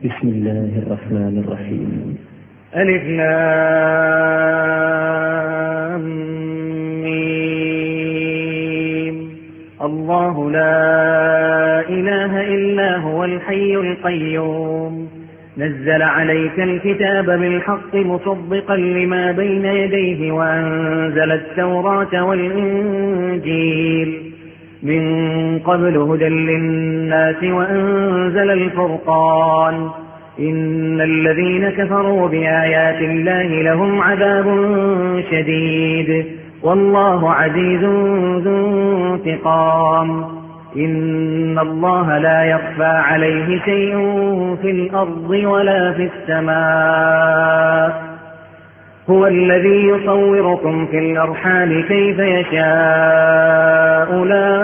بسم الله الرحمن الرحيم. ألف لام ميم. الله لا إله إلا هو الحي القيوم نزل عليك الكتاب بالحق مصدقا لما بين يديه وأنزل التوراة والإنجيل من قبل هدى للناس وأنزل الفرقان إن الذين كفروا بآيات الله لهم عذاب شديد والله عزيز ذو انتقام. إن الله لا يخفى عليه شيء في الأرض ولا في السماء هو الذي يصوركم في الأرحام كيف يشاء لا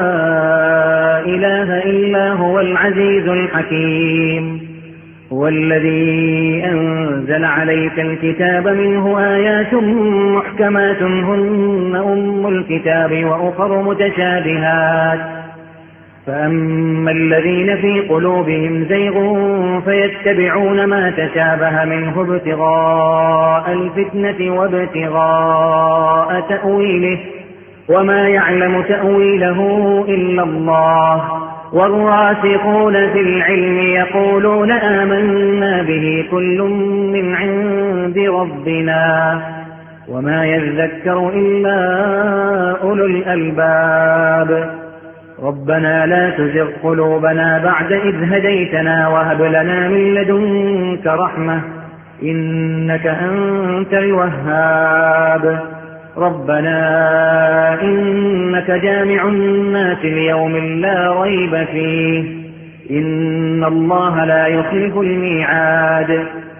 إله إلا هو العزيز الحكيم. هو الذي أنزل عليك الكتاب منه آيات محكمات هن أم الكتاب وأخر متشابهات فأما الذين في قلوبهم زيغ فيتبعون ما تشابه منه ابتغاء الفتنة وابتغاء تأويله وما يعلم تأويله إلا الله والراسخون في العلم يقولون آمنا به كل من عند ربنا وما يذكر إلا أولو الألباب. ربنا لا تزغ قلوبنا بعد إذ هديتنا وهب لنا من لدنك رحمة إنك أنت الوهاب. ربنا إنك جامع الناس ليوم لا ريب فيه إن الله لا يخلف الميعاد.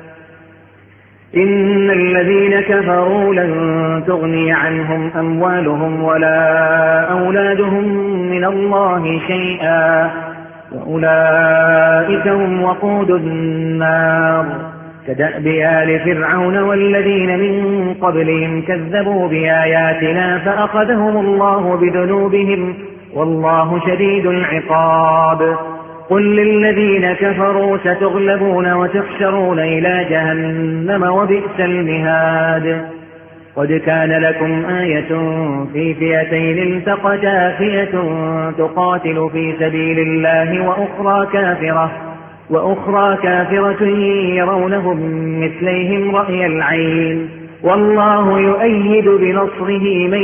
إن الذين كفروا لن تغني عنهم أموالهم ولا أولادهم من الله شيئا وأولئك هم وقود النار كدأب آل فرعون والذين من قبلهم كذبوا بآياتنا فأخذهم الله بذنوبهم والله شديد العقاب. قل للذين كفروا ستغلبون وتحشرون إلى جهنم وبئس المهاد. قد كان لكم آية في فئتين التقتا فئة تقاتل في سبيل الله وأخرى كافرة يرونهم مثليهم رأي العين والله يؤيد بنصره من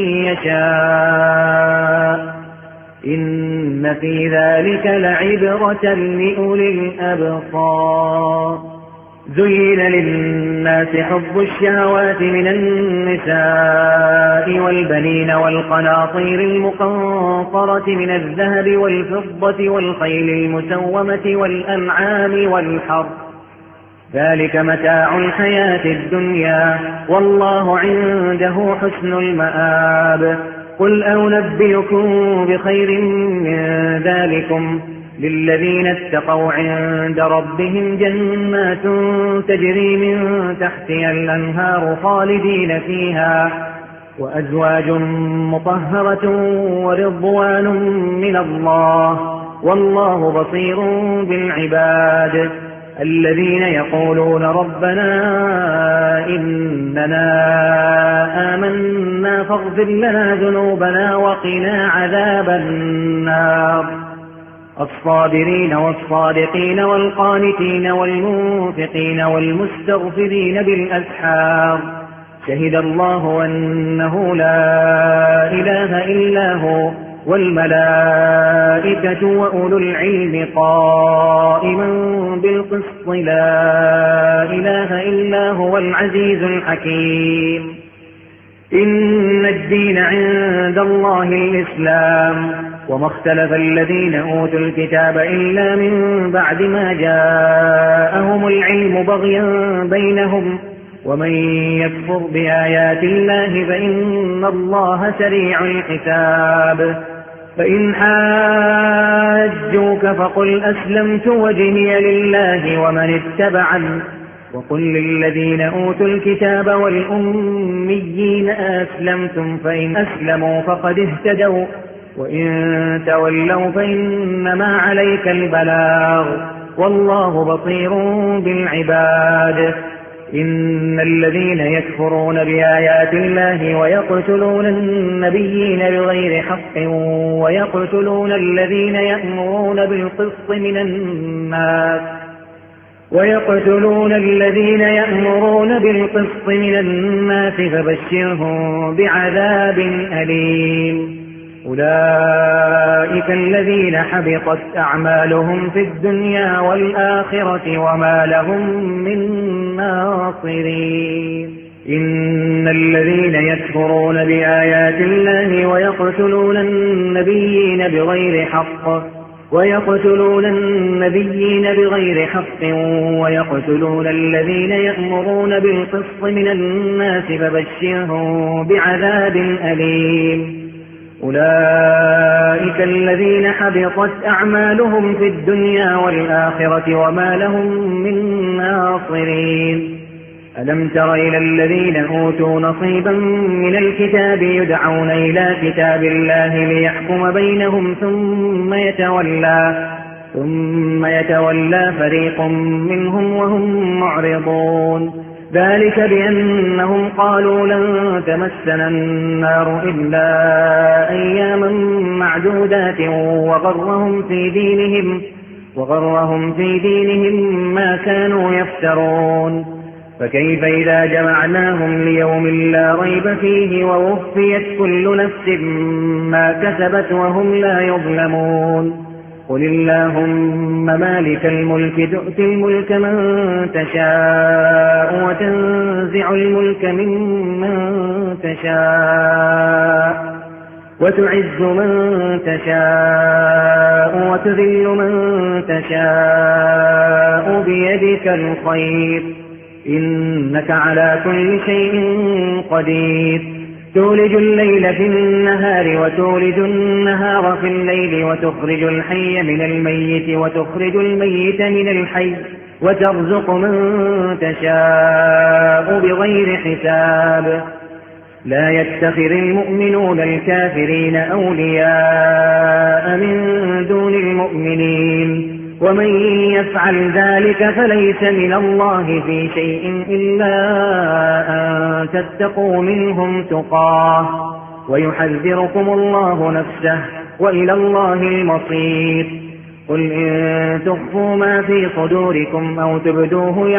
يشاء إن في ذلك لعبرة لأولي الأبصار. زين للناس حب الشهوات من النساء والبنين والقناطير المقنطرة من الذهب والفضة والخيل المسومة والأنعام والحرث ذلك متاع الحياة الدنيا والله عنده حسن المآب. قل أنبئكم بخير من ذلكم للذين اتقوا عند ربهم جنات تجري من تحتها الأنهار خالدين فيها وأزواج مطهرة ورضوان من الله والله بصير بالعباد. الذين يقولون ربنا إننا آمنا فاغفر لنا ذنوبنا وقنا عذاب النار. الصابرين والصادقين والقانتين والمنفقين والمستغفرين بالأسحار شهد الله أنه لا إله إلا هو والملائكة وأولو العلم قائما بالقسط لا إله إلا هو العزيز الحكيم. إن الدين عند الله الإسلام وما اختلف الذين أوتوا الكتاب إلا من بعد ما جاءهم العلم بغيا بينهم ومن يكفر بآيات الله فإن الله سريع الحساب. فإن حاجوك فقل أسلمت وجهي لله ومن اتبعني وقل للذين أوتوا الكتاب والأميين أسلمتم فإن أسلموا فقد اهتدوا وإن تولوا فإنما عليك البلاغ والله بصير بالعباد. إن الذين يكفرون بآيات الله ويقتلون النبيين بغير حق ويقتلون الذين يأمرون بالقسط من الناس فبشرهم بعذاب أليم. أولئك الذين حبطت أعمالهم في الدنيا والآخرة وما لهم من ناصرين. إن الذين يكفرون بآيات الله ويقتلون النبيين بغير حق ويقتلون الذين يأمرون بالقسط من الناس فبشرهم بعذاب أليم. أولئك الذين حبطت أعمالهم في الدنيا والآخرة وما لهم من ناصرين. ألم تر إلى الذين أوتوا نصيبا من الكتاب يدعون إلى كتاب الله ليحكم بينهم ثم يتولى فريق منهم وهم معرضون. ذلك بأنهم قالوا لن تمسنا النار إلا أياما معدودات وغرهم في دينهم ما كانوا يفترون. فكيف إذا جمعناهم ليوم لا ريب فيه ووفيت كل نفس ما كسبت وهم لا يظلمون. قل اللهم مالك الملك تؤتي الملك من تشاء وتنزع الملك ممن تشاء وتعز من تشاء وتذل من تشاء بيدك الخير إنك على كل شيء قدير. تولج الليل في النهار وتولج النهار في الليل وتخرج الحي من الميت وتخرج الميت من الحي وترزق من تشاء بغير حساب. لا يتخذ المؤمنون الكافرين أولياء من دون المؤمنين ومن يفعل ذلك فليس من الله في شيء إلا أن تتقوا منهم تقاه ويحذركم الله نفسه وإلى الله المصير. قل إن تخفوا ما في صدوركم أو تبدوه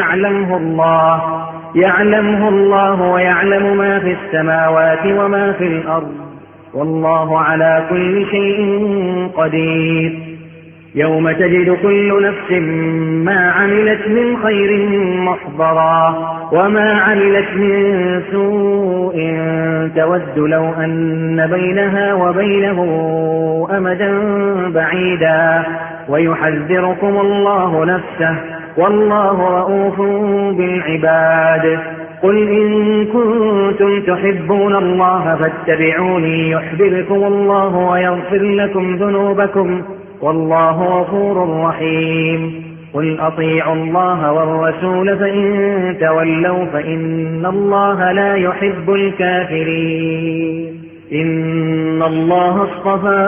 يعلمه الله ويعلم ما في السماوات وما في الأرض والله على كل شيء قدير. يوم تجد كل نفس ما عملت من خير محضرا وما عملت من سوء تود لو أن بينها وبينه أمدا بعيدا ويحذركم الله نفسه والله رؤوف بالعباد. قل إن كنتم تحبون الله فاتبعوني يحببكم الله ويغفر لكم ذنوبكم والله غفور رحيم. قل أطيعوا الله والرسول فإن تولوا فإن الله لا يحب الكافرين. إن الله اصطفى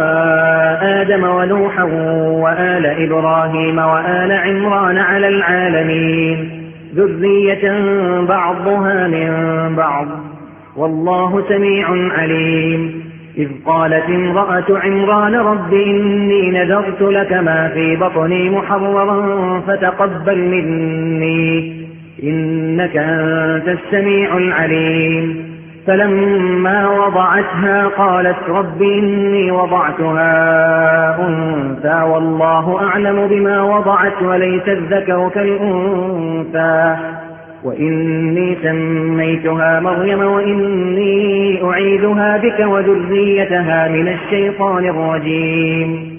آدم ونوحا وآل إبراهيم وآل عمران على العالمين ذرية بعضها من بعض والله سميع عليم. إذ قالت امرأة عمران رب إني نذرت لك ما في بطني محررا فتقبل مني إنك أنت السميع العليم. فلما وضعتها قالت رب إني وضعتها أنثى والله أعلم بما وضعت وليس الذكر كالأنثى وإني سميتها مريم وإني أعيذها بك وذريتها من الشيطان الرجيم.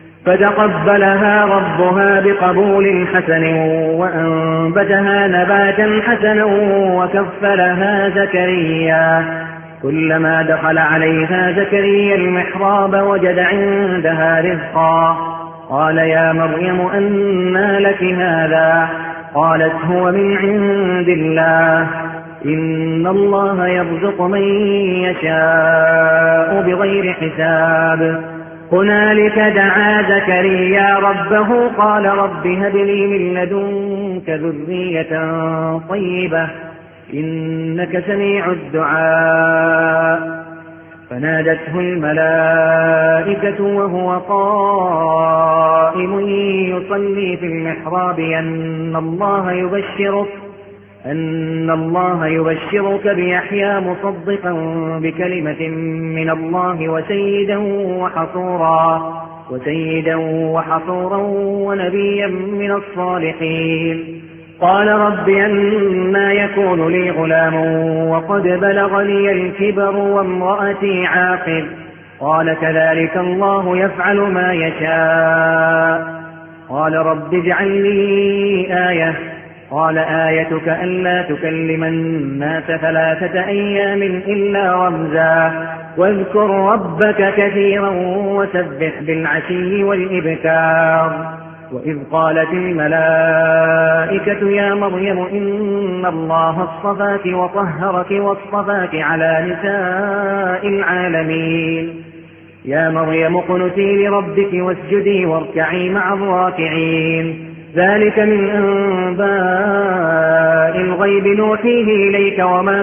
فتقبلها ربها بقبول حسن وأنبتها نباتا حسنا وكفلها زكريا. كلما دخل عليها زكريا المحراب وجد عندها رزقا قال يا مريم أنى لك هذا قالت هو من عند الله إن الله يرزق من يشاء بغير حساب. هنالك دعا زكريا ربه قال رب هب لي من لدنك ذرية طيبة إنك سميع الدعاء فنادته الملائكة وهو قائم يصلي في المحراب أن الله يبشرك بيحيى مصدقا بكلمة من الله وسيدا وحصورا ونبيا من الصالحين. قال رب أنى يكون لي غلام وقد بلغني الكبر وامرأتي عاقر قال كذلك الله يفعل ما يشاء. قال رب اجعل لي آية قال آيتك ألا تكلم الناس 3 أيام إلا رمزا واذكر ربك كثيرا وسبح بالعشي والإبكار. وإذ قالت الملائكة يا مريم إن الله اصطفاك وطهرك واصطفاك على نساء العالمين يا مريم اقنتي لربك واسجدي واركعي مع الراكعين ذلك من أنباء الغيب نوحيه إليك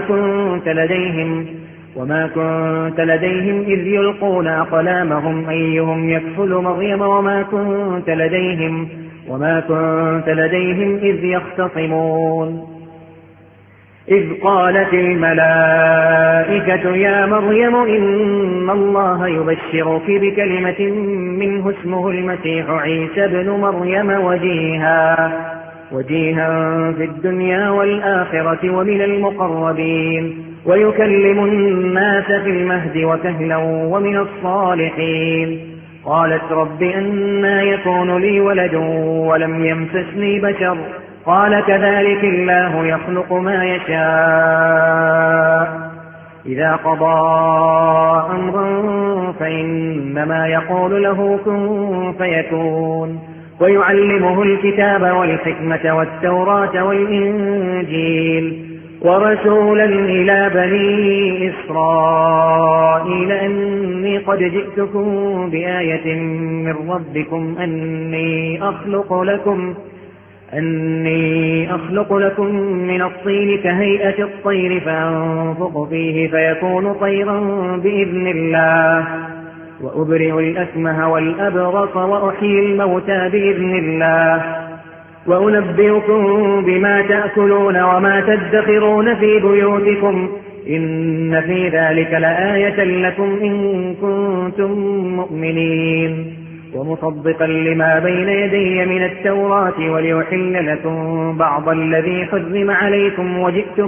وما كنت لديهم إذ يلقون أقلامهم أيهم يكفل مريم وما كنت لديهم إذ يختصمون. إذ قالت الملائكة يا مريم إن الله يبشرك بكلمة منه اسمه المسيح عيسى بن مريم وجيها في الدنيا والآخرة ومن المقربين ويكلم الناس في المهد وكهلا ومن الصالحين. قالت رب أنى يكون لي ولد ولم يمسسني بشر قال كذلك الله يخلق ما يشاء إذا قضى أمرا فإنما يقول له كن فيكون. ويعلمه الكتاب والحكمة والتوراة والإنجيل ورسولا إلى بني إسرائيل أني قد جئتكم بآية من ربكم أني أخلق لكم من الطين كهيئة الطير فأنفخ فيه فيكون طيرا بإذن الله وأبرئ الأكمه والأبرص وأحيي الموتى بإذن الله وأنبئكم بما تأكلون وما تدخرون في بيوتكم إن في ذلك لآية لكم إن كنتم مؤمنين. ومصدقا لما بين يدي من التوراة وليحل لكم بعض الذي حرم عليكم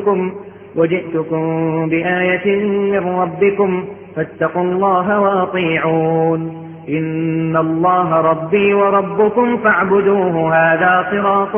وجئتكم بآية من ربكم فاتقوا الله وأطيعون إن الله ربي وربكم فاعبدوه هذا صراط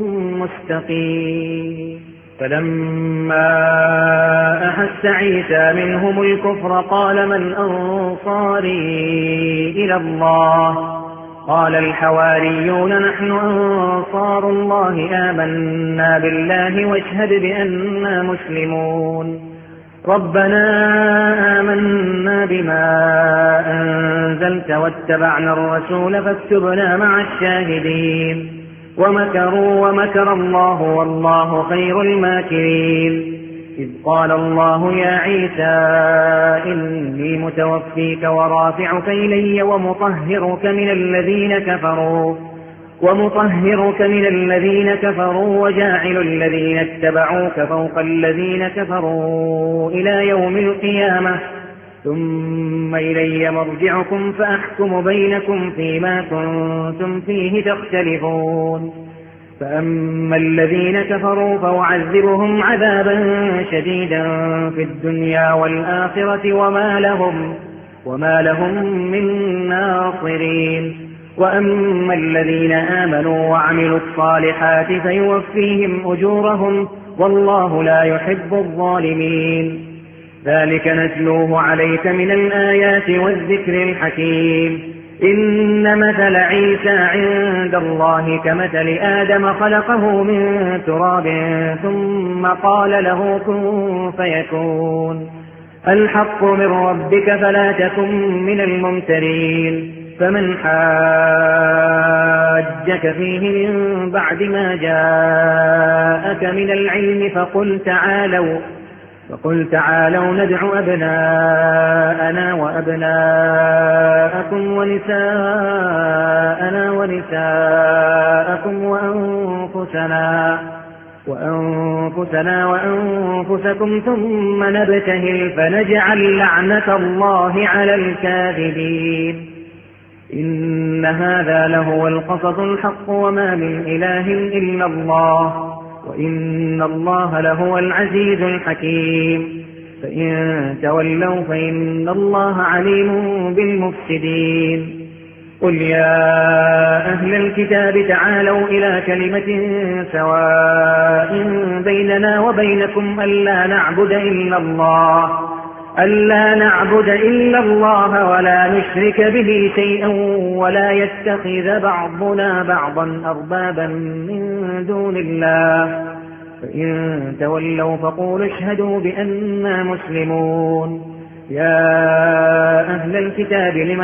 مستقيم. فلما أحس عيسى منهم الكفر قال من أنصاري إلى الله قال الحواريون نحن أنصار الله آمنا بالله واشهد بأننا مسلمون. ربنا آمنا بما أنزلت واتبعنا الرسول فاكتبنا مع الشاهدين. ومكروا ومكر الله والله خير الماكرين. إذ قال الله يا عيسى إني متوفيك ورافعك إلي ومطهرك من الذين كفروا وجاعل الذين اتبعوك فوق الذين كفروا إلى يوم القيامة ثم إلي مرجعكم فأحكم بينكم فيما كنتم فيه تختلفون. فأما الذين كفروا فأعذبهم عذابا شديدا في الدنيا والآخرة وما لهم من ناصرين. وأما الذين آمنوا وعملوا الصالحات فيوفيهم أجورهم والله لا يحب الظالمين. ذلك نتلوه عليك من الآيات والذكر الحكيم. إن مثل عيسى عند الله كمثل آدم خلقه من تراب ثم قال له كن فيكون. الحق من ربك فلا تكن من الممترين. فمن حاجك فيه من بعد ما جاءك من العلم فقل تعالوا ندع أبناءنا وأبناءكم ونساءنا ونساءكم وأنفسنا وأنفسكم ثم نبتهل فنجعل لعنة الله على الكاذبين. إن هذا لهو القصص الحق وما من إله إلا الله وإن الله لهو العزيز الحكيم. فإن تولوا فإن الله عليم بالمفسدين. قل يا أهل الكتاب تعالوا إلى كلمة سواء بيننا وبينكم ألا نعبد إلا الله ولا نشرك به شيئا ولا يتخذ بعضنا بعضا أربابا من دون الله. فإن تولوا فقولوا اشهدوا بأننا مسلمون. يا أهل الكتاب لم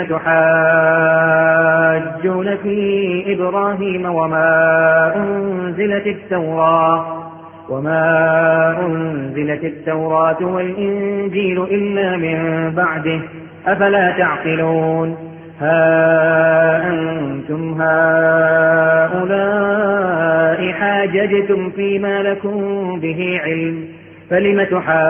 تحاجون في إبراهيم وما أنزلت التوراة والإنجيل إلا من بعده أفلا تعقلون. ها أنتم هؤلاء حاججتم فيما لكم به علم فلم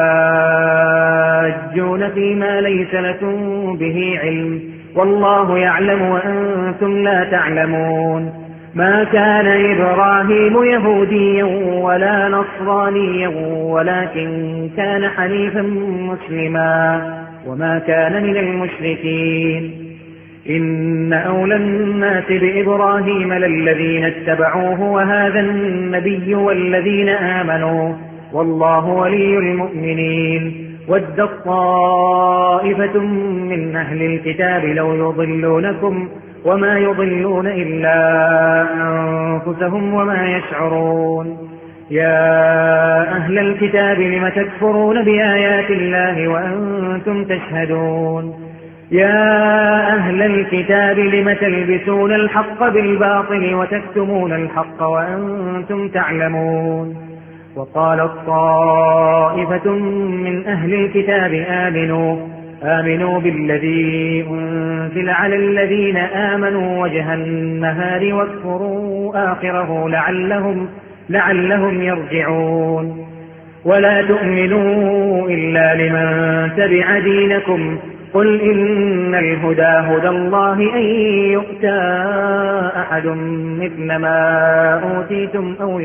تحاجون فيما ليس لكم به علم والله يعلم وأنتم لا تعلمون. ما كان إبراهيم يهوديا ولا نصرانيا ولكن كان حنيفا مسلما وما كان من المشركين. إن أولى الناس بإبراهيم للذين اتبعوه وهذا النبي والذين آمنوا والله ولي المؤمنين. ودت طائفة من أهل الكتاب لو يضلونكم وما يضلون إلا أنفسهم وما يشعرون. يا أهل الكتاب لم تكفرون بآيات الله وأنتم تشهدون. يا أهل الكتاب لم تلبسون الحق بالباطل وتكتمون الحق وأنتم تعلمون. وقالت طائفة من أهل الكتاب آمنوا بالذي أنزل على الذين آمنوا وجه النهار واكفروا آخره لعلهم يرجعون. ولا تؤمنوا إلا لمن تبع دينكم قل إن الهدى هدى الله أن يؤتى أحد مثل ما أوتيتم أو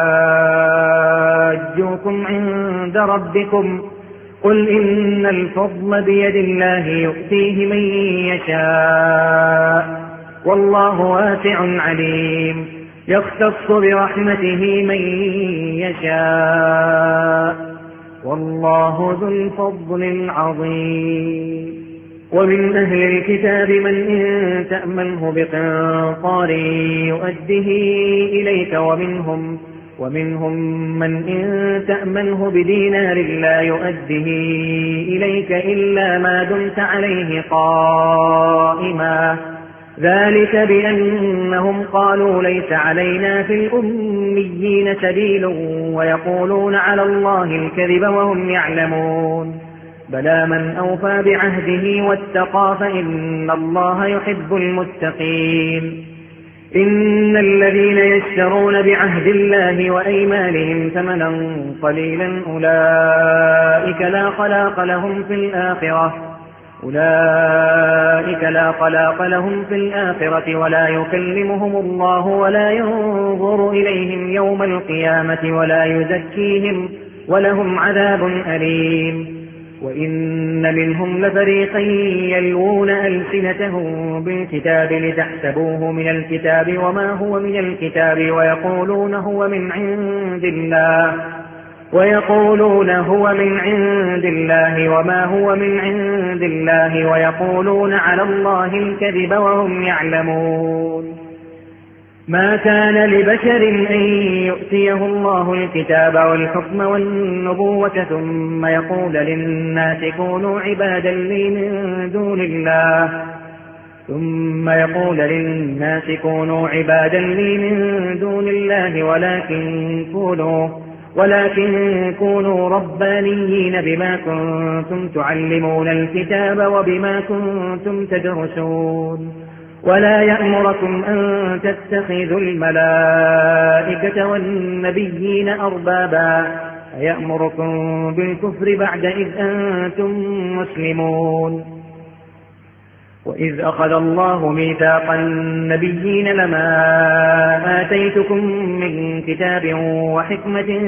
يحاجوكم عند ربكم قل إن الفضل بيد الله يؤتيه من يشاء والله واسع عليم. يختص برحمته من يشاء والله ذو الفضل العظيم. ومن أهل الكتاب من إن تأمنه بقنطار يؤده إليك ومنهم من إن تأمنه بدينار لا يؤده إليك إلا ما دمت عليه قائما ذلك بأنهم قالوا ليس علينا في الأميين سبيل ويقولون على الله الكذب وهم يعلمون. بلى من أوفى بعهده واتقى فإن الله يحب المتقين. إن الذين يشترون بعهد الله وأيمانهم ثمنا قليلا أولئك لا خلاق لهم في الآخرة ولا يكلمهم الله ولا ينظر إليهم يوم القيامة ولا يزكيهم ولهم عذاب أليم. وإن منهم لفريقا يلوون ألسنتهم بالكتاب لتحسبوه من الكتاب وما هو من الكتاب ويقولون هو من عند الله وما هو من عند الله ويقولون على الله الكذب وهم يعلمون. ما كان لبشر أن يؤتيه الله الكتاب والحكم والنبوة ثم يقول للناس كونوا عبادا لي من دون الله ولكن كونوا ربانيين بما كنتم تعلمون الكتاب وبما كنتم تدرسون ولا يأمركم أن تتخذوا الملائكة والنبيين أربابا أيأمركم بالكفر بعد إذ أنتم مسلمون وإذ أخذ الله ميثاق النبيين لما آتيتكم من كتاب وحكمة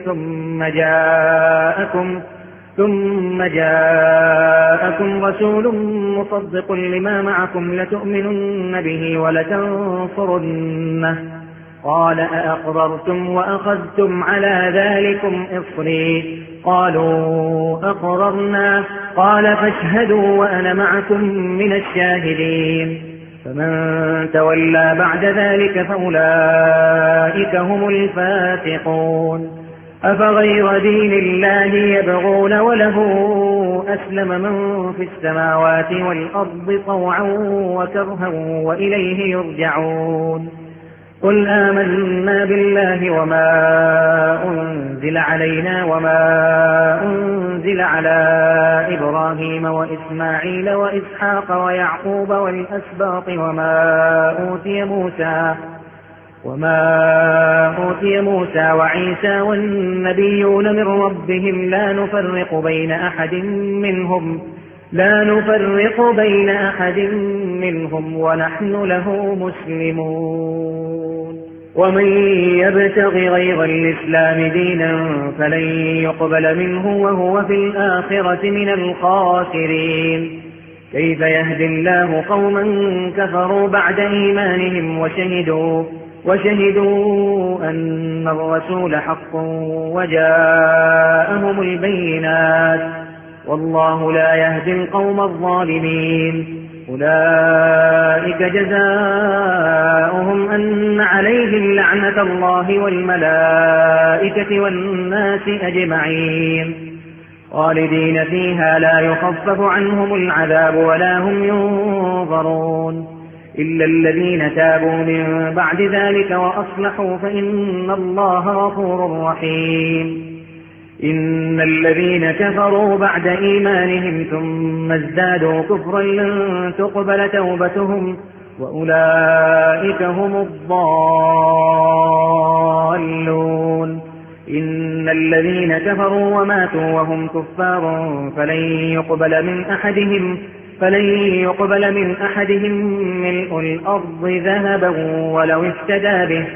ثم جاءكم رسول مصدق لما معكم لتؤمنن به ولتنصرنه قال أأقررتم وأخذتم على ذلكم إصري قالوا أقررنا قال فاشهدوا وأنا معكم من الشاهدين فمن تولى بعد ذلك فأولئك هم الفاسقون أفغير دين الله يبغون وله أسلم من في السماوات والأرض طوعا وكرها وإليه يرجعون قل آمنا بالله وما أنزل علينا وما أنزل على إبراهيم وإسماعيل وإسحاق ويعقوب والأسباط وما أوتي موسى وعيسى والنبيون من ربهم لا نفرق بين أحد منهم ونحن له مسلمون ومن يبتغ غير الإسلام دينا فلن يقبل منه وهو في الآخرة من الخاسرين كيف يهدي الله قوما كفروا بعد إيمانهم وشهدوا أن الرسول حق وجاءهم البينات والله لا يهدي القوم الظالمين أولئك جزاؤهم أن عليهم لعنة الله والملائكة والناس أجمعين خالدين فيها لا يخفف عنهم العذاب ولا هم ينظرون إلا الذين تابوا من بعد ذلك وأصلحوا فإن الله غفور رحيم إن الذين كفروا بعد إيمانهم ثم ازدادوا كفرا لن تقبل توبتهم وأولئك هم الضالون إن الذين كفروا وماتوا وهم كفار فلن يقبل من أحدهم ملء الأرض ذهبا ولو افتدى به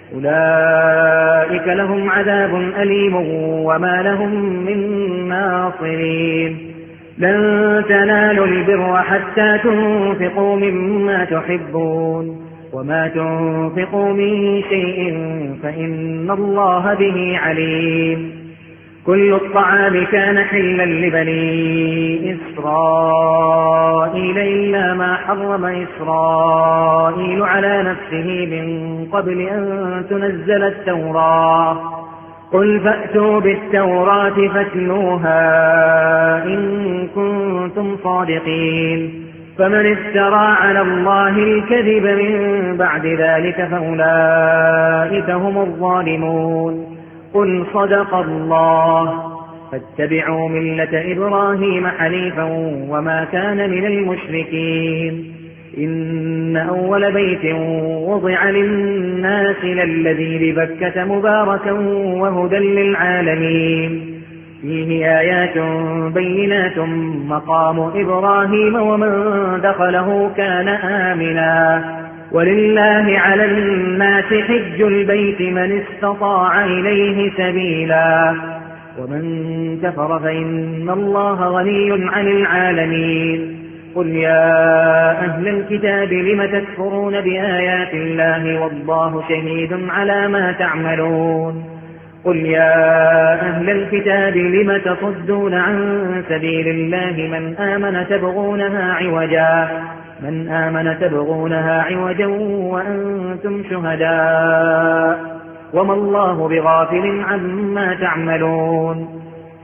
أولئك لهم عذاب أليم وما لهم من ناصرين لن تنالوا البر حتى تنفقوا مما تحبون وما تنفقوا من شيء فإن الله به عليم كل الطعام كان حلا لبني إسرائيل إلا ما حرم إسرائيل على نفسه من قبل أن تنزل التوراة قل فأتوا بالتوراة فاتلوها إن كنتم صادقين فمن افترى على الله الكذب من بعد ذلك فأولئك هم الظالمون قل صدق الله فاتبعوا ملة إبراهيم حنيفا وما كان من المشركين إن أول بيت وضع للناس للذي ببكة مباركا وهدى للعالمين فيه آيات بينات مقام إبراهيم ومن دخله كان آمنا ولله على الناس حج البيت من استطاع إليه سبيلا ومن كفر فإن الله غني عن العالمين قل يا أهل الكتاب لم تكفرون بآيات الله والله شهيد على ما تعملون قل يا أهل الكتاب لم تصدون عن سبيل الله من آمن من آمن تبغونها عوجا وأنتم شهداء وما الله بغافل عما تعملون.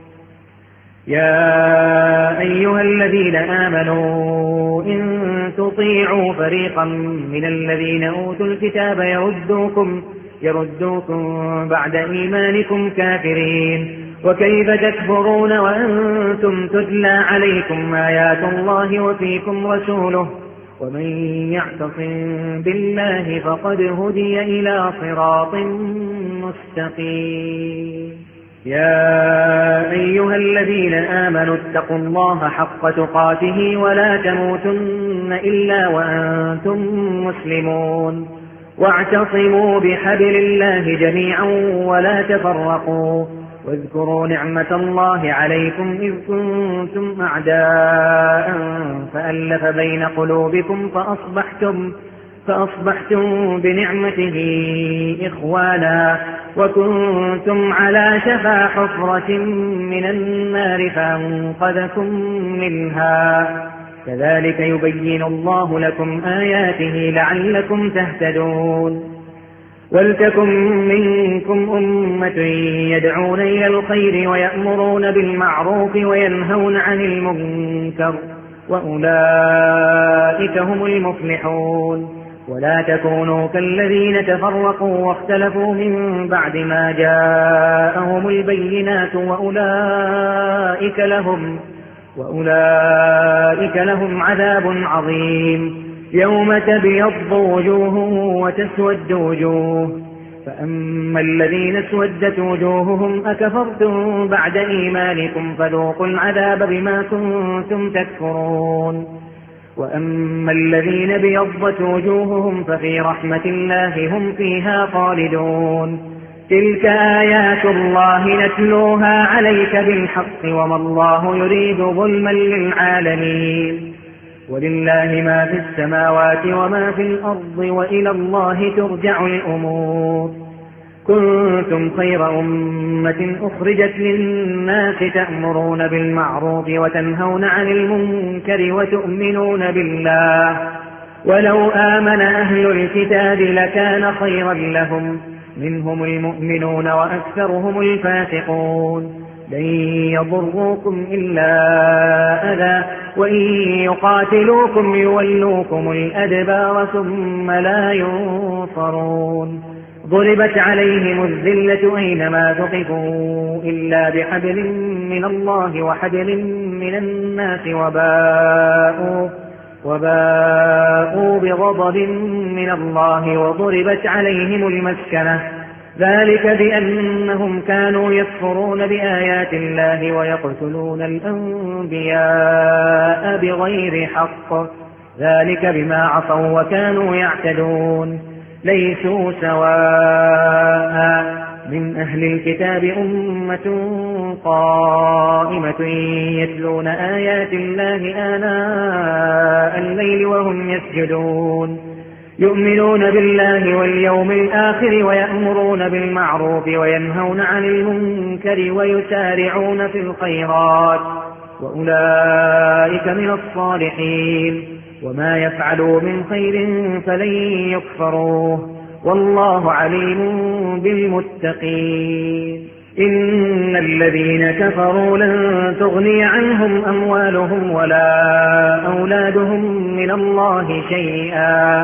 يا أيها الذين آمنوا إن تطيعوا فريقا من الذين أوتوا الكتاب يردوكم بعد إيمانكم كافرين. وكيف تكفرون وأنتم تتلى عليكم آيات الله وفيكم رسوله ومن يعتصم بالله فقد هدي إلى صراط مستقيم. يا أيها الذين آمنوا اتقوا الله حق تقاته ولا تموتن إلا وأنتم مسلمون. واعتصموا بحبل الله جميعا ولا تفرقوا. واذكروا نعمة الله عليكم إذ كنتم أعداء فألف بين قلوبكم فأصبحتم بنعمته إخوانا وكنتم على شفا حفرة من النار فأنقذكم منها. كذلك يبين الله لكم آياته لعلكم تهتدون. ولتكن منكم أمة يدعون إلى الخير ويأمرون بالمعروف وينهون عن المنكر وأولئك هم المفلحون. ولا تكونوا كالذين تفرقوا واختلفوا من بعد ما جاءهم البينات وأولئك لهم عذاب عظيم. يوم تبيض وجوه وتسود وجوه فأما الذين اسودت وجوههم أكفرتم بعد إيمانكم فذوقوا العذاب بما كنتم تكفرون. وأما الذين بيضت وجوههم ففي رحمة الله هم فيها خالدون. تلك آيات الله نتلوها عليك بالحق وما الله يريد ظلما للعالمين. ولله ما في السماوات وما في الأرض وإلى الله ترجع الأمور. كنتم خير أمة أخرجت للناس تأمرون بالمعروف وتنهون عن المنكر وتؤمنون بالله. ولو آمن أهل الكتاب لكان خيرا لهم منهم المؤمنون وأكثرهم الفاسقون. لن يضروكم إلا أذى وإن يقاتلوكم يولوكم الأدبار ثم لا ينصرون. ضربت عليهم الذلة أينما ثقفوا إلا بحبل من الله وحبل من الناس وباءوا بغضب من الله وضربت عليهم المسكنة. ذلك بأنهم كانوا يكفرون بآيات الله ويقتلون الأنبياء بغير حق. ذلك بما عصوا وكانوا يعتدون. ليسوا سواء من أهل الكتاب أمة قائمة يتلون آيات الله آناء الليل وهم يسجدون. يؤمنون بالله واليوم الآخر ويأمرون بالمعروف وينهون عن المنكر ويسارعون في الخيرات وأولئك من الصالحين. وما يفعلوا من خير فلن يكفروه والله عليم بالمتقين. إن الذين كفروا لن تغني عنهم أموالهم ولا أولادهم من الله شيئا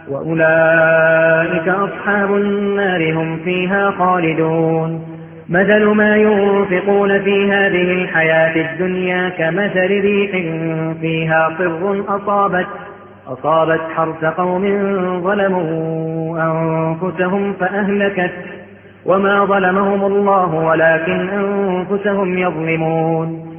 وأولئك أصحاب النار هم فيها خالدون. مثل ما ينفقون في هذه الحياة الدنيا كمثل ريح فيها صر أصابت حرث قوم ظلموا أنفسهم فأهلكت وما ظلمهم الله ولكن أنفسهم يظلمون.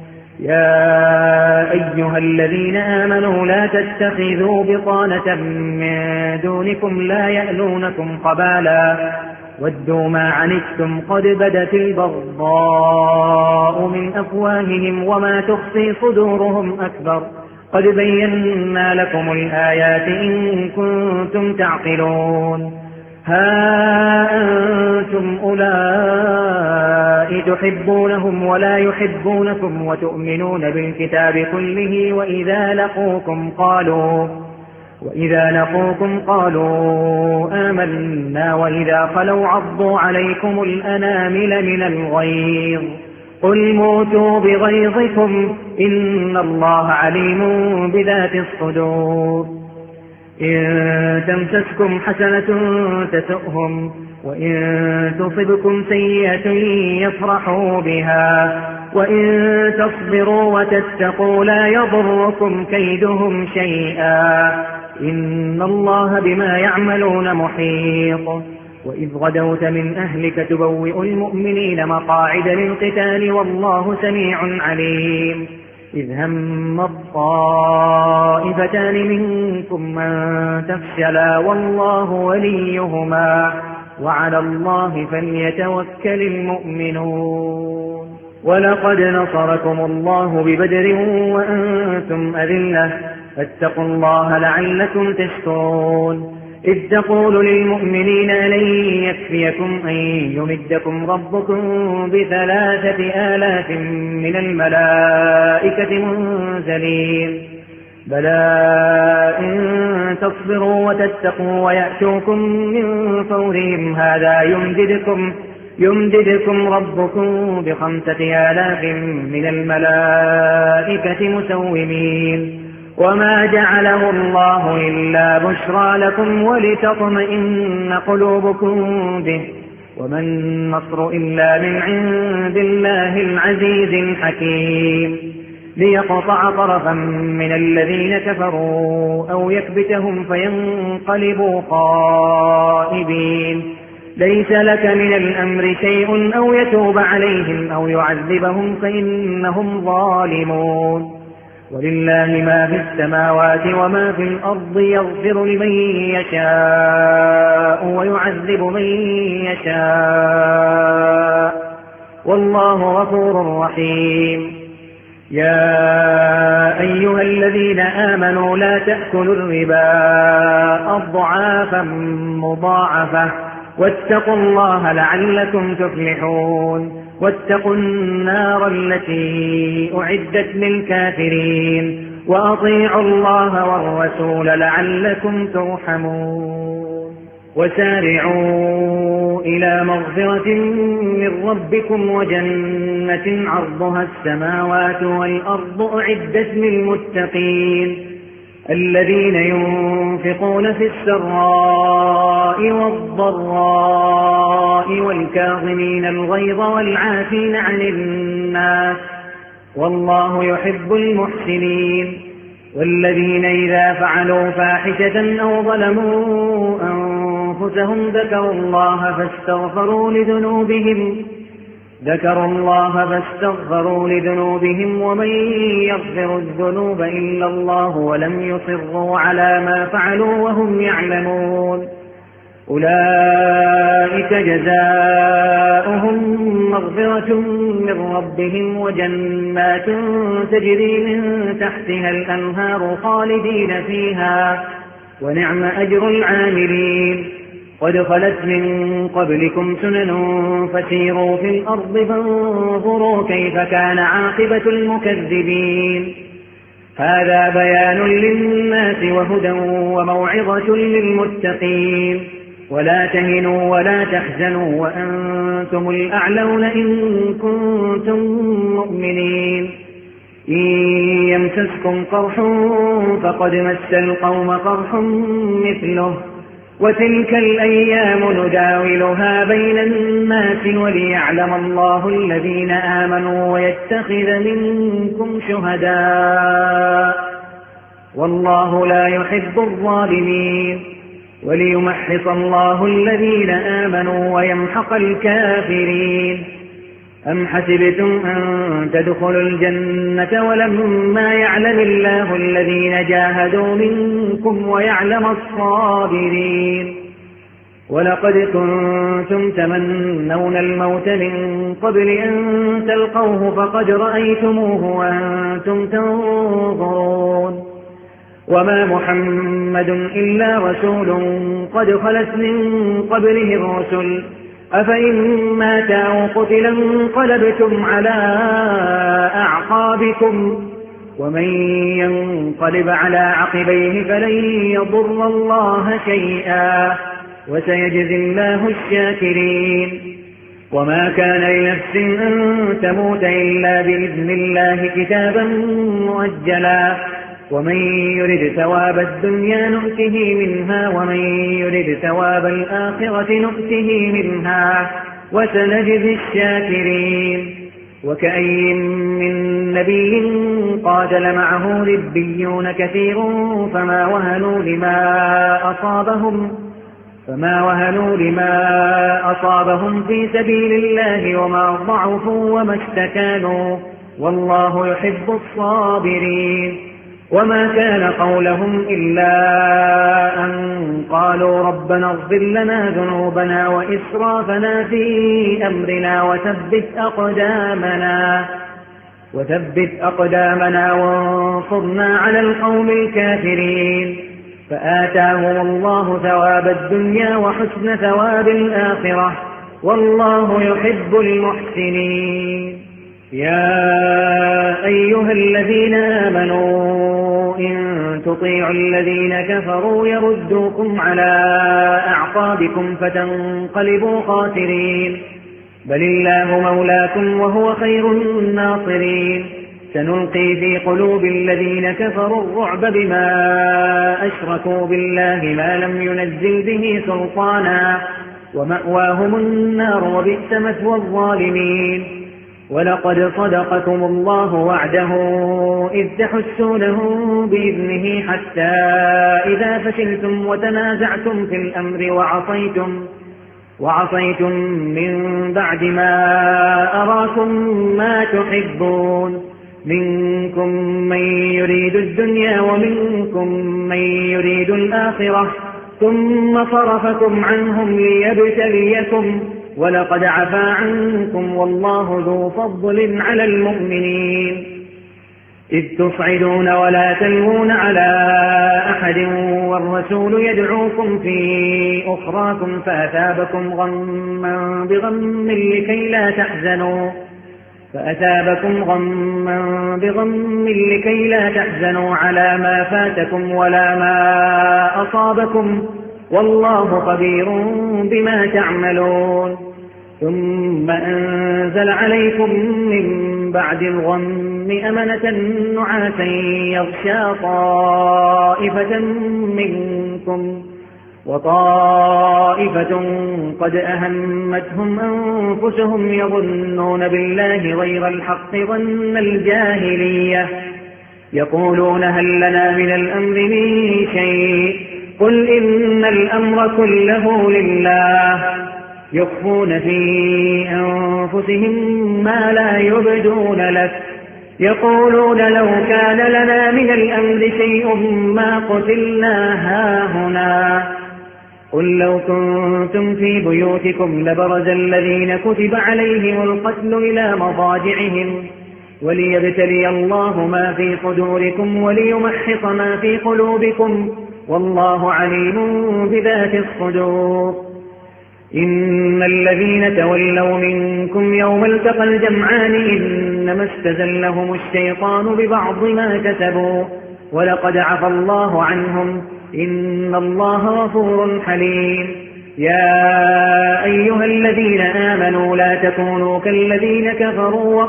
يا أيها الذين آمنوا لا تتخذوا بطانة من دونكم لا يألونكم خبالا ودوا ما عنتم قد بدت البغضاء من أفواههم وما تخفي صدورهم أكبر. قد بينا لكم الآيات إن كنتم تعقلون. ها أنتم أولئك تحبونهم ولا يحبونكم وتؤمنون بالكتاب كله وإذا لقوكم قالوا آمنا وإذا خلوا عضوا عليكم الأنامل من الغيظ قل موتوا بغيظكم إن الله عليم بذات الصدور إن تمسسكم حسنة تسؤهم وإن تصبكم سيئة يفرحوا بها وإن تصبروا وتتقوا لا يضركم كيدهم شيئا إن الله بما يعملون محيط وإذ غدوت من أهلك تبوئ المؤمنين مقاعد للقتال والله سميع عليم إذ هم الطائفتان منكم أن تفشلا والله وليهما وعلى الله فليتوكل المؤمنون ولقد نصركم الله ببدر وأنتم أذلة فاتقوا الله لعلكم تشكرون إذ تقول للمؤمنين لن يكفيكم أن يمدكم ربكم ب3,000 من الملائكة منزلين بلى إن تصبروا وتتقوا ويأتوكم من فورهم هذا يمددكم ربكم ب5,000 من الملائكة مسومين وما جعله الله إلا بشرى لكم ولتطمئن قلوبكم به وما النصر إلا من عند الله العزيز الحكيم ليقطع طرفا من الذين كفروا أو يكبتهم فينقلبوا خائبين ليس لك من الأمر شيء أو يتوب عليهم أو يعذبهم فإنهم ظالمون ولله ما في السماوات وما في الأرض يغفر لمن يشاء ويعذب من يشاء والله غفور رحيم يا أيها الذين آمنوا لا تأكلوا الربا أضعافا مضاعفة واتقوا الله لعلكم تفلحون واتقوا النار التي أعدت للكافرين وأطيعوا الله والرسول لعلكم ترحمون وسارعوا إلى مغفرة من ربكم وجنة عرضها السماوات والأرض أعدت للمتقين الذين ينفقون في السراء والضراء والكاظمين الغيظ والعافين عن الناس والله يحب المحسنين والذين إذا فعلوا فاحشة أو ظلموا أنفسهم ذكروا الله فاستغفروا لذنوبهم ومن يغفر الذنوب إلا الله ولم يصروا على ما فعلوا وهم يعلمون أولئك جزاؤهم مغفرة من ربهم وجنات تجري من تحتها الأنهار خالدين فيها ونعم أجر العاملين قد خلت من قبلكم سنن فسيروا في الأرض فانظروا كيف كان عاقبة المكذبين هذا بيان للناس وهدى وموعظة للمتقين ولا تهنوا ولا تحزنوا وأنتم الأعلون إن كنتم مؤمنين إن يمسسكم قرح فقد مس القوم قرح مثله وتلك الأيام نداولها بين الناس وليعلم الله الذين آمنوا ويتخذ منكم شهداء والله لا يحب الظالمين وليمحص الله الذين آمنوا ويمحق الكافرين أم حسبتم أن تدخلوا الجنة ولما يعلم الله الذين جاهدوا منكم ويعلم الصابرين ولقد كنتم تمنون الموت من قبل أن تلقوه فقد رأيتموه وأنتم تنظرون وما محمد إلا رسول قد خلت من قبله الرسل أفإن مات أو قتل انقلبتم على أعقابكم ومن ينقلب على عقبيه فلن يضر الله شيئا وسيجزي الله الشاكرين. وما كان لنفس أن تموت إلا بإذن الله كتابا مؤجلا ومن يرد ثواب الدنيا نؤته منها ومن يرد ثواب الآخرة نؤته منها وسنجزي الشاكرين. وكأي من نبي قاتل معه ربيون كثير فما وهنوا لما أصابهم في سبيل الله وما ضعفوا وما استكانوا والله يحب الصابرين. وما كان قولهم إلا أن قالوا ربنا اغفر لنا ذنوبنا وإسرافنا في أمرنا وثبت أقدامنا وانصرنا على القوم الكافرين. فآتاهم الله ثواب الدنيا وحسن ثواب الآخرة والله يحب المحسنين. يا أيها الذين آمنوا إن تطيعوا الذين كفروا يردوكم على أعقابكم فتنقلبوا خاسرين. بل الله مولاكم وهو خير الناصرين. سنلقي في قلوب الذين كفروا الرعب بما أشركوا بالله ما لم ينزل به سلطانا ومأواهم النار وبئس مثوى الظالمين. ولقد صدقكم الله وعده إذ تحسونهم بإذنه حتى إذا فشلتم وتنازعتم في الأمر وعصيتم من بعد ما أراكم ما تحبون منكم من يريد الدنيا ومنكم من يريد الآخرة ثم صرفكم عنهم ليبتليكم ولقد عفا عنكم والله ذو فضل على المؤمنين. إذ تصعدون ولا تلوون على أحد والرسول يدعوكم في أخراكم فأثابكم غما بغم لكي لا تحزنوا على ما فاتكم ولا ما أصابكم والله خبير بما تعملون. ثم أنزل عليكم من بعد الغم أمنة نعاسا يغشى طائفة منكم وطائفة قد أهمتهم أنفسهم يظنون بالله غير الحق ظن الجاهلية يقولون هل لنا من الأمر من شيء قل إن الأمر كله لله يخفون في أنفسهم ما لا يبدون لك يقولون لو كان لنا من الأمر شيء ما قتلنا هاهنا قل لو كنتم في بيوتكم لبرز الذين كتب عليهم القتل إلى مضاجعهم وليبتلي الله ما في صدوركم وليمحص ما في قلوبكم والله عليم بذات الصدور. إن الذين تولوا منكم يوم التقى الجمعان إنما استزلهم الشيطان ببعض ما كسبوا ولقد عفى الله عنهم إن الله غفور حليم. يا أيها الذين آمنوا لا تكونوا كالذين كفروا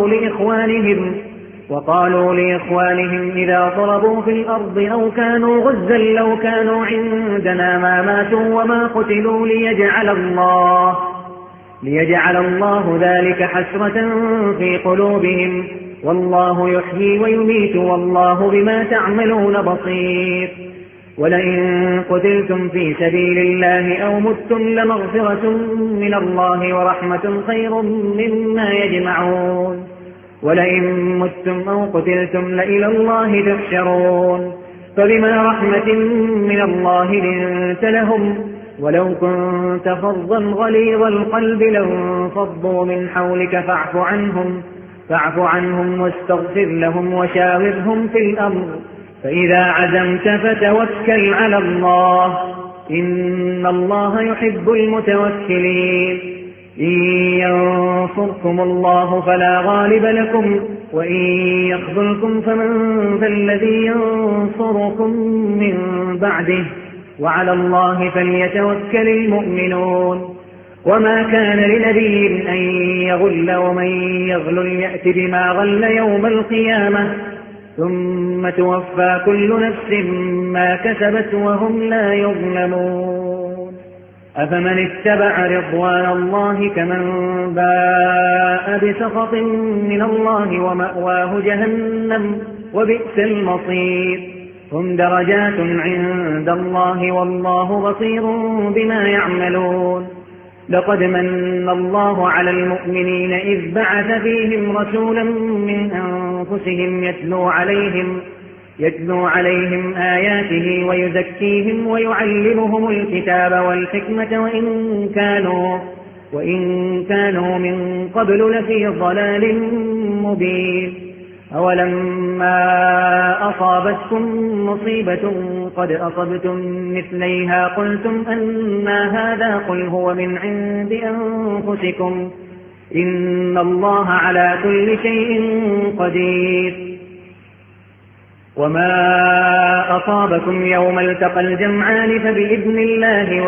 وقالوا لإخوانهم إذا ضربوا في الأرض أو كانوا غزا لو كانوا عندنا ما ماتوا وما قتلوا ليجعل الله ذلك حسرة في قلوبهم والله يحيي ويميت والله بما تعملون بصير. ولئن قتلتم في سبيل الله أو متم لمغفرة من الله ورحمة خير مما يجمعون. ولئن متم أو قتلتم لإلى الله تحشرون. فبما رحمة من الله لنت لهم ولو كنت فظا غليظ القلب لانفضوا من حولك فاعف عنهم واستغفر لهم وشاورهم في الأمر فإذا عزمت فتوكل على الله إن الله يحب المتوكلين. إن ينصركم الله فلا غالب لكم وإن يخذلكم فمن ذا الذي ينصركم من بعده وعلى الله فليتوكل المؤمنون وما كان لنبي أن يغل ومن يغل يأت بما غل يوم القيامة ثم توفى كل نفس ما كسبت وهم لا يظلمون أفمن اتبع رضوان الله كمن باء بسخط من الله ومأواه جهنم وبئس المصير هم درجات عند الله والله بصير بما يعملون لقد من الله على المؤمنين إذ بعث فيهم رسولا من أنفسهم يتلو عليهم آياته ويزكيهم ويعلمهم الكتاب والحكمة وإن كانوا من قبل لفي ضلال مبين أولما أصابتكم مصيبة قد أصبتم مثليها قلتم أنى هذا قل هو من عند أنفسكم إن الله على كل شيء قدير وما أصابكم يوم التقى الجمعان فبإذن الله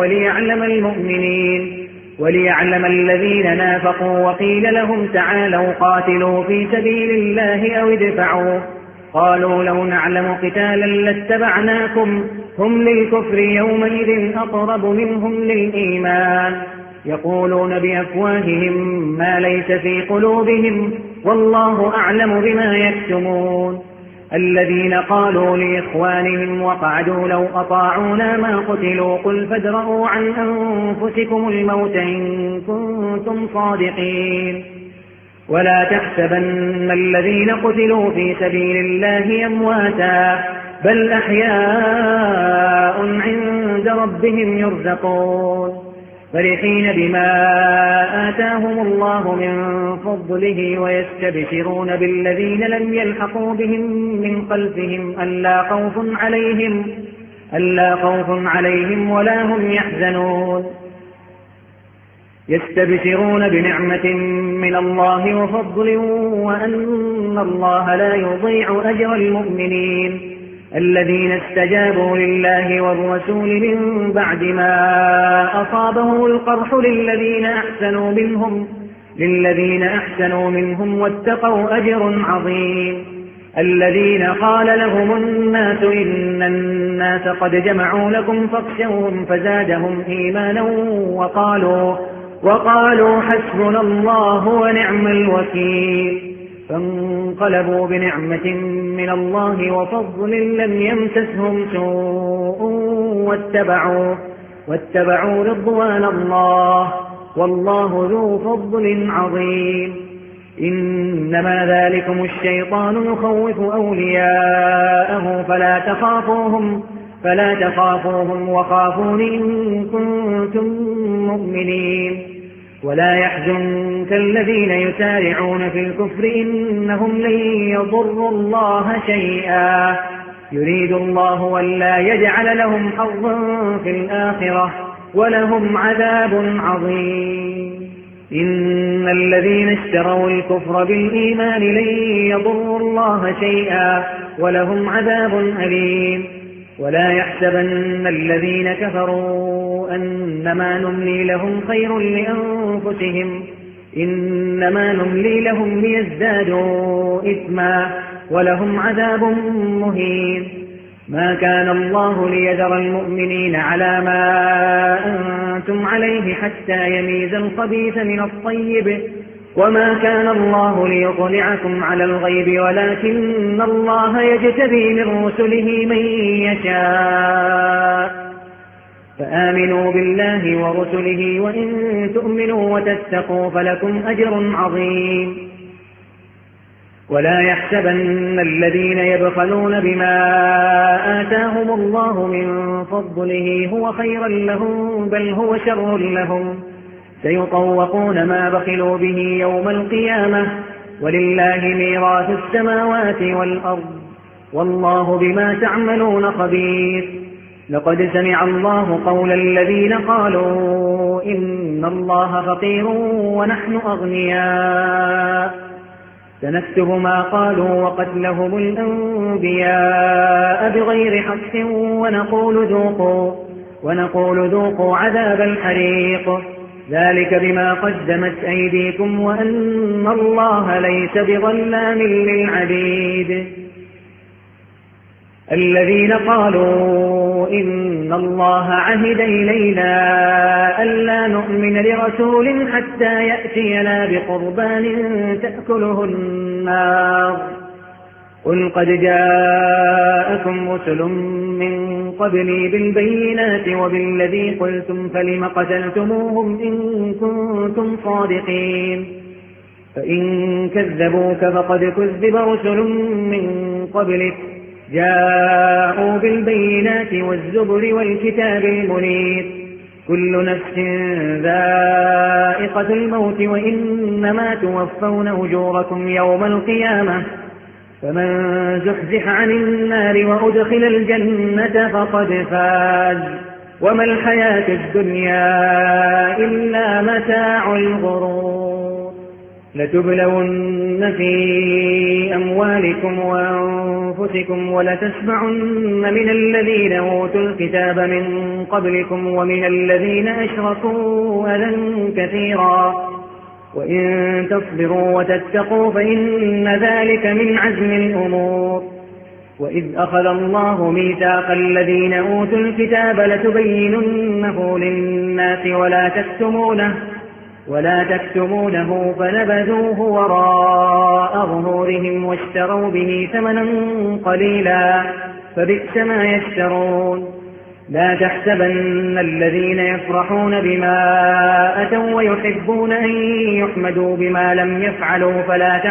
وليعلم الذين نافقوا وقيل لهم تعالوا قاتلوا في سبيل الله أو ادفعوا قالوا لو نعلم قتالا لاتبعناكم هم للكفر يومئذ أقرب منهم للإيمان يقولون بأفواههم ما ليس في قلوبهم والله أعلم بما يكتمون الذين قالوا لإخوانهم وقعدوا لو أطاعونا ما قتلوا قل فادرءوا عن أنفسكم الموت إن كنتم صادقين ولا تحسبن الذين قتلوا في سبيل الله أمواتا بل أحياء عند ربهم يرزقون فرحين بما آتاهم الله من فضله ويستبشرون بالذين لم يلحقوا بهم من خلفهم ألا خوف عليهم ولا هم يحزنون يستبشرون بنعمة من الله وفضل وأن الله لا يضيع أجر المؤمنين الذين استجابوا لله والرسول من بعد ما أصابهم القرح للذين أحسنوا منهم واتقوا أجر عظيم الذين قال لهم الناس إن الناس قد جمعوا لكم فاخشوهم فزادهم إيمانا وقالوا حسبنا الله ونعم الوكيل فانقلبوا بنعمة من الله وفضل لم يمسسهم سوء واتبعوا رضوان الله والله ذو فضل عظيم إنما ذلكم الشيطان يخوف أولياءه فلا تخافوهم وخافون إن كنتم مؤمنين ولا يحزنك الذين يسارعون في الكفر إنهم لن يضروا الله شيئا يريد الله ألا يجعل لهم حظا في الآخرة ولهم عذاب عظيم إن الذين اشتروا الكفر بالإيمان لن يضروا الله شيئا ولهم عذاب أليم ولا يحسبن الذين كفروا أنما نملي لهم خير لأنفسهم إنما نملي لهم ليزدادوا إثما ولهم عذاب مهين ما كان الله ليذر المؤمنين على ما أنتم عليه حتى يميز الخبيث من الطيب وما كان الله ليطلعكم على الغيب ولكن الله يجتبي من رسله من يشاء فآمنوا بالله ورسله وإن تؤمنوا وتتقوا فلكم أجر عظيم ولا يحسبن الذين يبخلون بما آتاهم الله من فضله هو خيرا لهم بل هو شر لهم سيطوقون ما بخلوا به يوم القيامة ولله ميراث السماوات والأرض والله بما تعملون خبير لقد سمع الله قول الذين قالوا إن الله فقير ونحن أغنياء سنكتب ما قالوا وقتلهم الأنبياء بغير حق ونقول ذوقوا عذاب الحريق ذلك بما قدمت أيديكم وأن الله ليس بظلام للعبيد. الذين قالوا إن الله عهد إلينا ألا نؤمن لرسول حتى يأتينا بقربان تأكله النار قل قد جاءكم رسل من قبلي بالبينات وبالذي قلتم فلم قتلتموهم إن كنتم صادقين فإن كذبوك فقد كذب رسل من قبلك جاءوا بالبينات والزبر والكتاب المنير كل نفس ذائقة الموت وإنما توفون أجوركم يوم القيامة فمن زحزح عن النار وأدخل الجنة فقد فاز وما الحياة الدنيا إلا متاع الغرور. لتبلون في أموالكم وأنفسكم ولتسمعن من الذين أوتوا الكتاب من قبلكم ومن الذين أشركوا أذى كثيرا وإن تصبروا وتتقوا فإن ذلك من عزم الأمور. وإذ أخذ الله ميثاق الذين أوتوا الكتاب لتبيننه للناس ولا تكتمونه فنبذوه وراء ظهورهم واشتروا به ثمنا قليلا فبئس ما يشترون. لا تحسبن الذين يفرحون بما أتوا ويحبون أن يحمدوا بما لم يفعلوا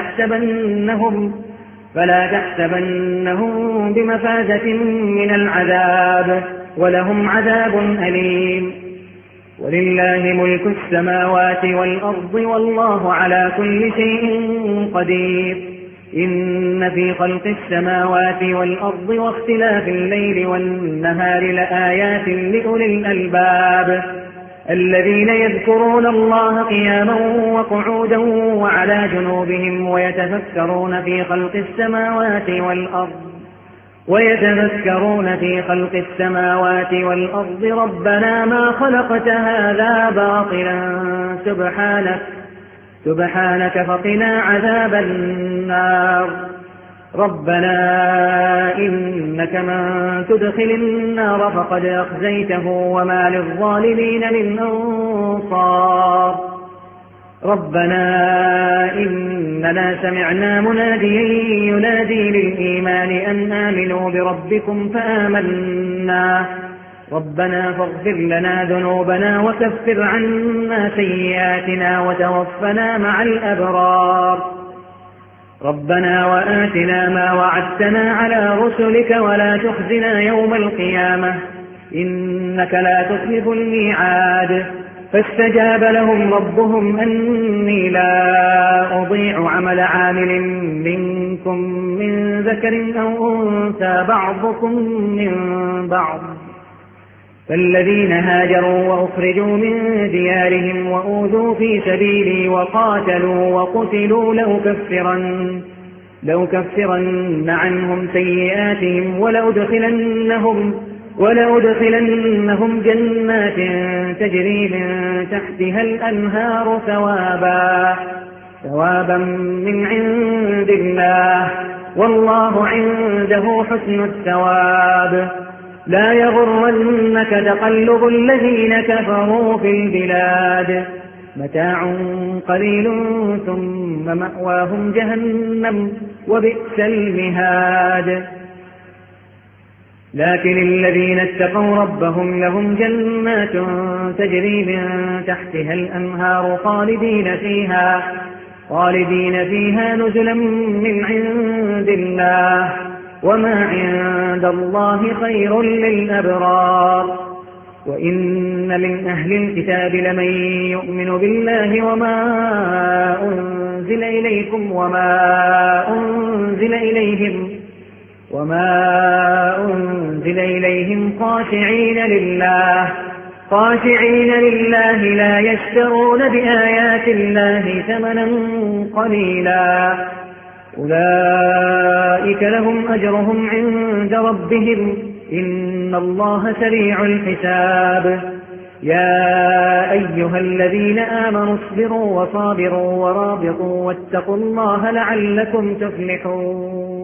فلا تحسبنهم بمفازة من العذاب ولهم عذاب أليم. ولله ملك السماوات والأرض والله على كل شيء قدير. إن في خلق السماوات والأرض واختلاف الليل والنهار لآيات لأولي الألباب الذين يذكرون الله قياما وقعودا وعلى جنوبهم ويتفكرون في خلق السماوات والأرض ربنا ما خلقت هذا باطلا سبحانك فقنا عذاب النار. ربنا إنك من تدخل النار فقد أخزيته وما للظالمين من أنصار. ربنا إننا سمعنا مناديا ينادي للإيمان أن آمنوا بربكم فآمنا ربنا فاغفر لنا ذنوبنا وكفر عنا سيئاتنا وتوفنا مع الأبرار. ربنا وآتنا ما وعدتنا على رسلك ولا تخزنا يوم القيامة إنك لا تخلف الميعاد. فاستجاب لهم ربهم أني لا أضيع عمل عامل منكم من ذكر أو أنثى بعضكم من بعض. فالذين هاجروا وأخرجوا من ديارهم وأوذوا في سبيلي وقاتلوا وقتلوا لأكفرن عنهم سيئاتهم ولأدخلنهم جنات تجري من تحتها الأنهار ثوابا من عند الله والله عنده حسن الثواب. لا يغرنك تقلب الذين كفروا في البلاد متاع قليل ثم مأواهم جهنم وبئس المهاد. لكن الذين اتقوا ربهم لهم جنات تجري من تحتها الأنهار خالدين فيها نزلا من عند الله وما عند الله خير للأبرار. وإن من أهل الكتاب لمن يؤمن بالله وما أنزل إليكم وما أنزل إليهم خاشعين لله لا يشترون بآيات الله ثمنا قليلا أولئك لهم أجرهم عند ربهم إن الله سريع الحساب يا أيها الذين آمنوا اصبروا وصابروا ورابطوا واتقوا الله لعلكم تفلحون